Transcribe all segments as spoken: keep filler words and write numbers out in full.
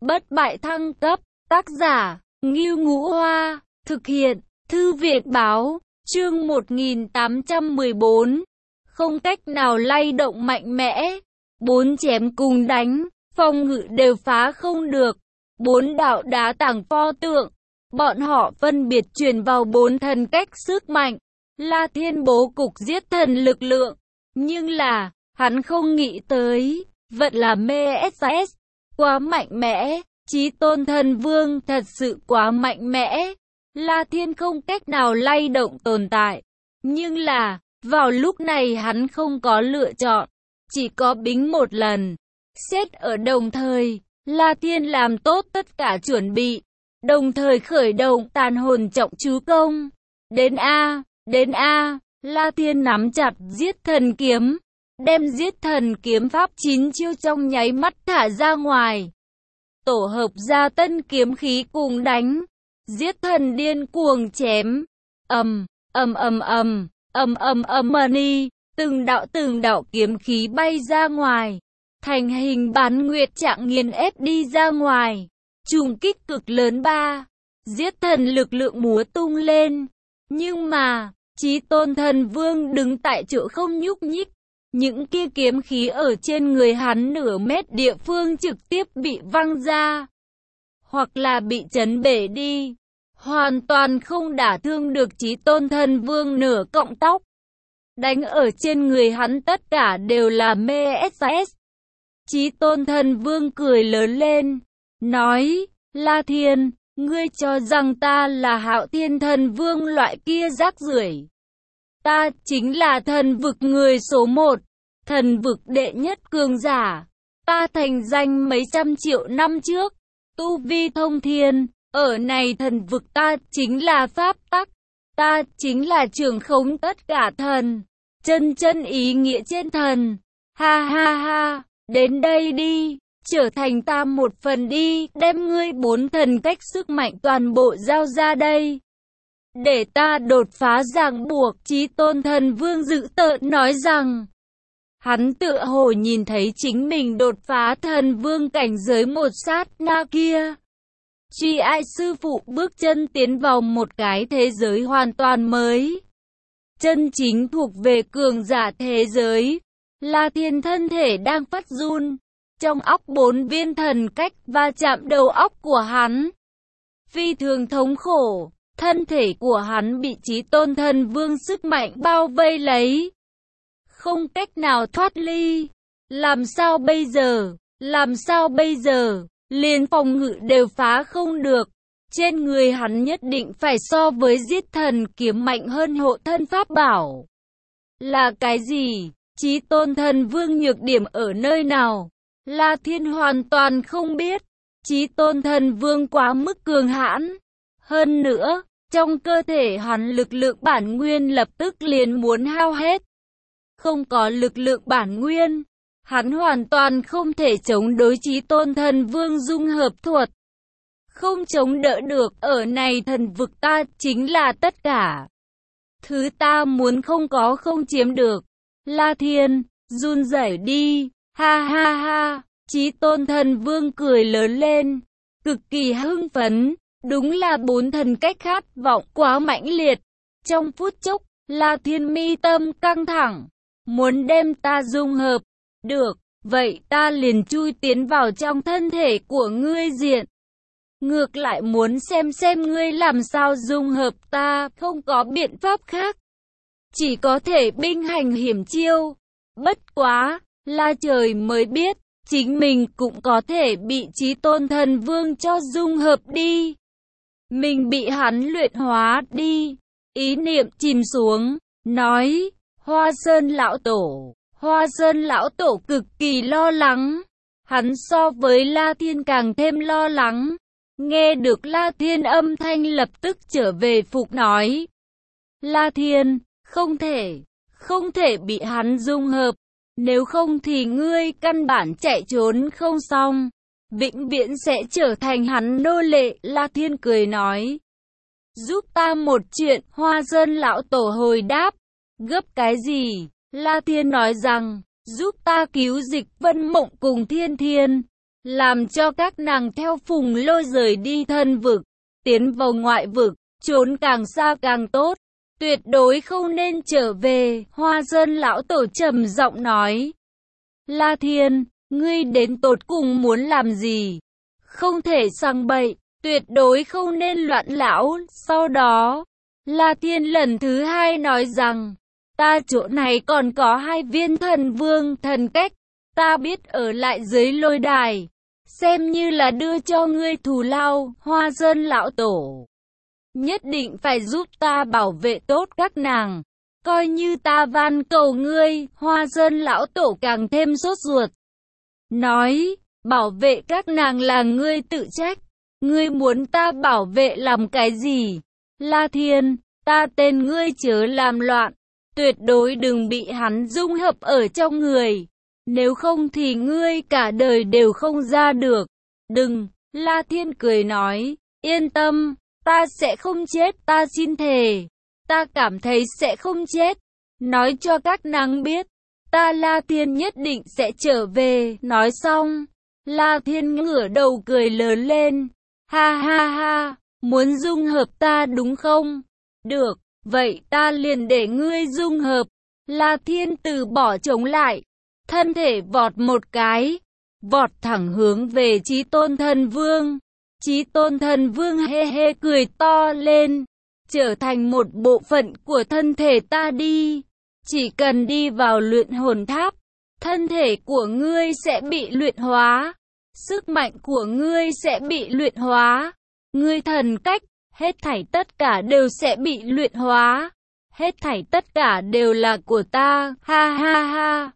Bất bại thăng cấp, tác giả, Ngưu Ngũ Hoa, thực hiện, Thư viện Báo, chương một nghìn tám trăm mười bốn. Không cách nào lay động mạnh mẽ, bốn chém cùng đánh, phòng ngự đều phá không được. Bốn đạo đá tảng pho tượng, bọn họ phân biệt truyền vào bốn thần cách sức mạnh. La Thiên bố cục giết thần lực lượng, nhưng là, hắn không nghĩ tới, vật là mê ét ét, quá mạnh mẽ, Chí Tôn Thần Vương thật sự quá mạnh mẽ. La Thiên không cách nào lay động tồn tại, nhưng là, vào lúc này hắn không có lựa chọn, chỉ có bính một lần. Xét ở đồng thời, La Thiên làm tốt tất cả chuẩn bị, đồng thời khởi động tàn hồn trọng chú công. Đến A, đến A, La Thiên nắm chặt giết thần kiếm, đem giết thần kiếm pháp chín chiêu trong nháy mắt thả ra ngoài. Tổ hợp ra tân kiếm khí cùng đánh, giết thần điên cuồng chém, ầm, ầm ầm ầm, ầm ầm ầm mani, từng đạo từng đạo kiếm khí bay ra ngoài, thành hình bán nguyệt trạng nghiền ép đi ra ngoài, trùng kích cực lớn ba, giết thần lực lượng múa tung lên, nhưng mà, Chí Tôn Thần Vương đứng tại chỗ không nhúc nhích, những kia kiếm khí ở trên người hắn nửa mét địa phương trực tiếp bị văng ra, hoặc là bị chấn bể đi, hoàn toàn không đả thương được Chí Tôn Thần Vương nửa cọng tóc. Đánh ở trên người hắn tất cả đều là mê ét ét. Chí Tôn Thần Vương cười lớn lên, nói, La Thiên, ngươi cho rằng ta là Hạo Thiên Thần Vương loại kia rác rưởi. Ta chính là thần vực người số một, thần vực đệ nhất cường giả. Ta thành danh mấy trăm triệu năm trước, tu vi thông thiên, ở này thần vực ta chính là pháp tắc. Ta chính là trưởng khống tất cả thần, chân chân ý nghĩa trên thần. Ha ha ha, đến đây đi, trở thành ta một phần đi, đem ngươi bốn thần cách sức mạnh toàn bộ giao ra đây. Để ta đột phá ràng buộc. Chí Tôn Thần Vương dữ tợn nói rằng, hắn tựa hồ nhìn thấy chính mình đột phá thần vương cảnh giới một sát na kia. Truy ai sư phụ bước chân tiến vào một cái thế giới hoàn toàn mới, chân chính thuộc về cường giả thế giới. La Thiên thân thể đang phát run, trong óc bốn viên thần cách va chạm đầu óc của hắn, phi thường thống khổ. Thân thể của hắn bị Chí Tôn Thần Vương sức mạnh bao vây lấy, không cách nào thoát ly. Làm sao bây giờ? Làm sao bây giờ? Liền phòng ngự đều phá không được. Trên người hắn nhất định phải so với giết thần kiếm mạnh hơn hộ thân pháp bảo. Là cái gì? Chí Tôn Thần Vương nhược điểm ở nơi nào? La Thiên hoàn toàn không biết. Chí Tôn Thần Vương quá mức cường hãn. Hơn nữa, trong cơ thể hắn lực lượng bản nguyên lập tức liền muốn hao hết. Không có lực lượng bản nguyên, hắn hoàn toàn không thể chống đối Chí Tôn Thần Vương dung hợp thuật. Không chống đỡ được, ở này thần vực ta chính là tất cả. Thứ ta muốn không có không chiếm được. La Thiên, run rẩy đi, ha ha ha, Chí Tôn Thần Vương cười lớn lên, cực kỳ hưng phấn. Đúng là bốn thần cách khát vọng quá mãnh liệt. Trong phút chốc, La Thiên mi tâm căng thẳng, muốn đem ta dung hợp. Được, vậy ta liền chui tiến vào trong thân thể của ngươi diện. Ngược lại muốn xem xem ngươi làm sao dung hợp ta, không có biện pháp khác. Chỉ có thể binh hành hiểm chiêu. Bất quá, là trời mới biết, chính mình cũng có thể bị Chí Tôn Thần Vương cho dung hợp đi. Mình bị hắn luyện hóa đi. Ý niệm chìm xuống, nói, Hoa Sơn Lão Tổ. Hoa Sơn Lão Tổ cực kỳ lo lắng. Hắn so với La Thiên càng thêm lo lắng. Nghe được La Thiên âm thanh lập tức trở về phục nói. La Thiên, không thể, không thể bị hắn dung hợp. Nếu không thì ngươi căn bản chạy trốn không xong. Vĩnh viễn sẽ trở thành hắn nô lệ. La Thiên cười nói, giúp ta một chuyện. Hoa Sơn Lão Tổ hồi đáp, gấp cái gì? La Thiên nói rằng, giúp ta cứu Dịch Vân Mộng cùng Thiên Thiên. làm cho các nàng theo Phùng Lôi rời đi thân vực, tiến vào ngoại vực, trốn càng xa càng tốt, tuyệt đối không nên trở về. Hoa Sơn lão tổ trầm giọng nói, La Thiên, ngươi đến tột cùng muốn làm gì? Không thể sang bậy, tuyệt đối không nên loạn lão. Sau đó, La Thiên lần thứ hai nói rằng, ta chỗ này còn có hai viên thần vương thần cách, ta biết ở lại dưới lôi đài, xem như là đưa cho ngươi thù lao. Hoa Sơn lão tổ, nhất định phải giúp ta bảo vệ tốt các nàng, coi như ta van cầu ngươi. Hoa Sơn lão tổ càng thêm sốt ruột, nói, bảo vệ các nàng là ngươi tự trách, ngươi muốn ta bảo vệ làm cái gì? La Thiên, ta tên ngươi chớ làm loạn, tuyệt đối đừng bị hắn dung hợp ở trong người, nếu không thì ngươi cả đời đều không ra được. Đừng, La Thiên cười nói, yên tâm, ta sẽ không chết, ta xin thề, ta cảm thấy sẽ không chết, nói cho các nàng biết, ta La Thiên nhất định sẽ trở về. Nói xong, La Thiên ngửa đầu cười lớn lên, ha ha ha, muốn dung hợp ta đúng không? Được, vậy ta liền để ngươi dung hợp. La Thiên từ bỏ chống lại, thân thể vọt một cái, vọt thẳng hướng về Chí Tôn Thần Vương. Chí Tôn Thần Vương hê hê cười to lên, trở thành một bộ phận của thân thể ta đi. Chỉ cần đi vào luyện hồn tháp, thân thể của ngươi sẽ bị luyện hóa, sức mạnh của ngươi sẽ bị luyện hóa, ngươi thần cách, hết thảy tất cả đều sẽ bị luyện hóa, hết thảy tất cả đều là của ta, ha ha ha.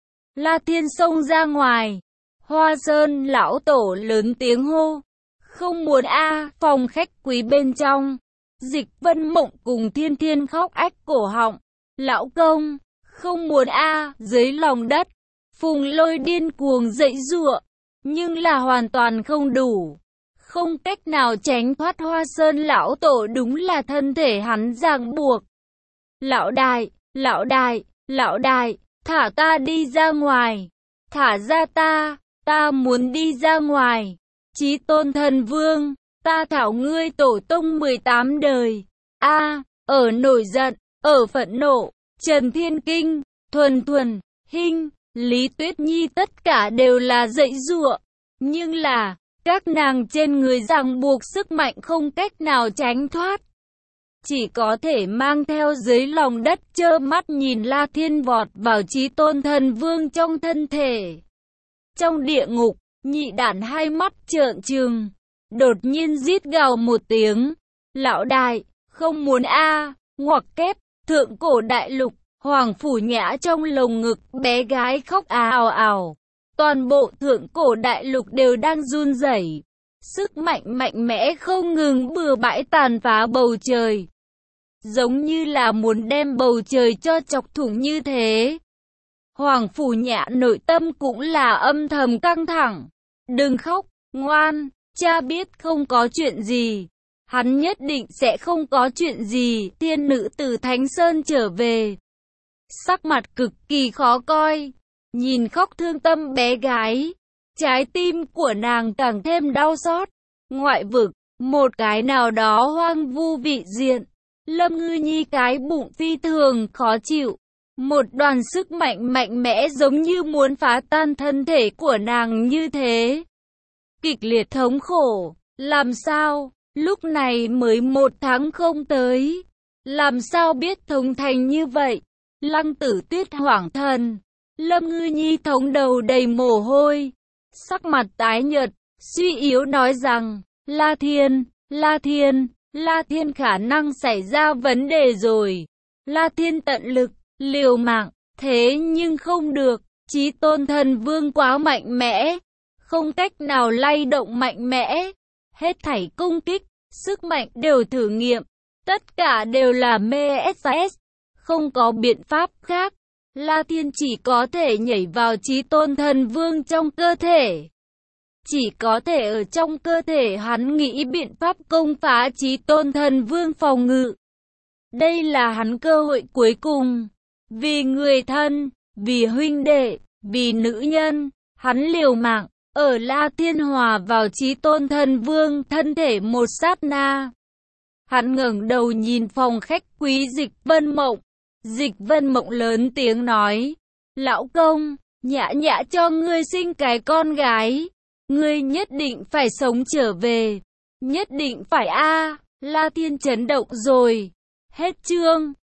La Thiên xông ra ngoài, Hoa Sơn lão tổ lớn tiếng hô, không muốn a. À. Phòng khách quý bên trong, Dịch Vân Mộng cùng Thiên Thiên khóc ách cổ họng, lão công, không muốn a. À. Dưới lòng đất, Phùng Lôi điên cuồng giãy giụa, nhưng là hoàn toàn không đủ, không cách nào tránh thoát Hoa Sơn lão tổ, đúng là thân thể hắn ràng buộc. Lão đại, lão đại, lão đại, thả ta đi ra ngoài, thả ra ta, ta muốn đi ra ngoài. Chí Tôn Thần Vương, ta thảo ngươi tổ tông mười tám đời. A, à, ở nổi giận, ở phẫn nộ, Trần Thiên Kinh, Thuần Thuần, Hinh, Lý Tuyết Nhi tất cả đều là giãy giụa, nhưng là các nàng trên người ràng buộc sức mạnh không cách nào tránh thoát, chỉ có thể mang theo dưới lòng đất trơ mắt nhìn La Thiên vọt vào Chí Tôn Thần Vương trong thân thể. Trong địa ngục, nhị đản hai mắt trợn trừng, đột nhiên rít gào một tiếng, lão đại, không muốn a. À. Ngoặc kép, thượng cổ đại lục, Hoàng Phủ Nhã trong lồng ngực bé gái khóc ào ào, toàn bộ thượng cổ đại lục đều đang run rẩy, sức mạnh mạnh mẽ không ngừng bừa bãi tàn phá bầu trời, giống như là muốn đem bầu trời cho chọc thủng như thế. Hoàng Phủ Nhã nội tâm cũng là âm thầm căng thẳng. Đừng khóc, ngoan, cha biết không có chuyện gì. Hắn nhất định sẽ không có chuyện gì. Thiên nữ từ Thánh Sơn trở về, sắc mặt cực kỳ khó coi, nhìn khóc thương tâm bé gái, trái tim của nàng càng thêm đau xót. Ngoại vực, một cái nào đó hoang vu vị diện, Lâm Ngư Nhi cái bụng phi thường khó chịu. Một đoàn sức mạnh mạnh mẽ giống như muốn phá tan thân thể của nàng như thế. Kịch liệt thống khổ, làm sao, lúc này mới một tháng không tới. Làm sao biết thống thành như vậy? Lăng Tử Tuyết hoảng thần, Lâm Ngư Nhi thống đầu đầy mồ hôi, sắc mặt tái nhợt, suy yếu nói rằng, La Thiên, La Thiên, La Thiên khả năng xảy ra vấn đề rồi. La Thiên tận lực liều mạng, thế nhưng không được, Chí Tôn Thần Vương quá mạnh mẽ, không cách nào lay động mạnh mẽ, hết thảy công kích, sức mạnh đều thử nghiệm, tất cả đều là mê ét ét, không có biện pháp khác. La Thiên chỉ có thể nhảy vào Chí Tôn Thần Vương trong cơ thể, chỉ có thể ở trong cơ thể hắn nghĩ biện pháp công phá Chí Tôn Thần Vương phòng ngự. Đây là hắn cơ hội cuối cùng. Vì người thân, vì huynh đệ, vì nữ nhân, hắn liều mạng, ở La Thiên hòa vào Chí Tôn Thần Vương thân thể một sát na. Hắn ngẩng đầu nhìn phòng khách quý Dịch Vân Mộng. Dịch Vân Mộng lớn tiếng nói, lão công, Nhã Nhã cho ngươi sinh cái con gái. Ngươi nhất định phải sống trở về. Nhất định phải a. La Thiên chấn động rồi. Hết chương.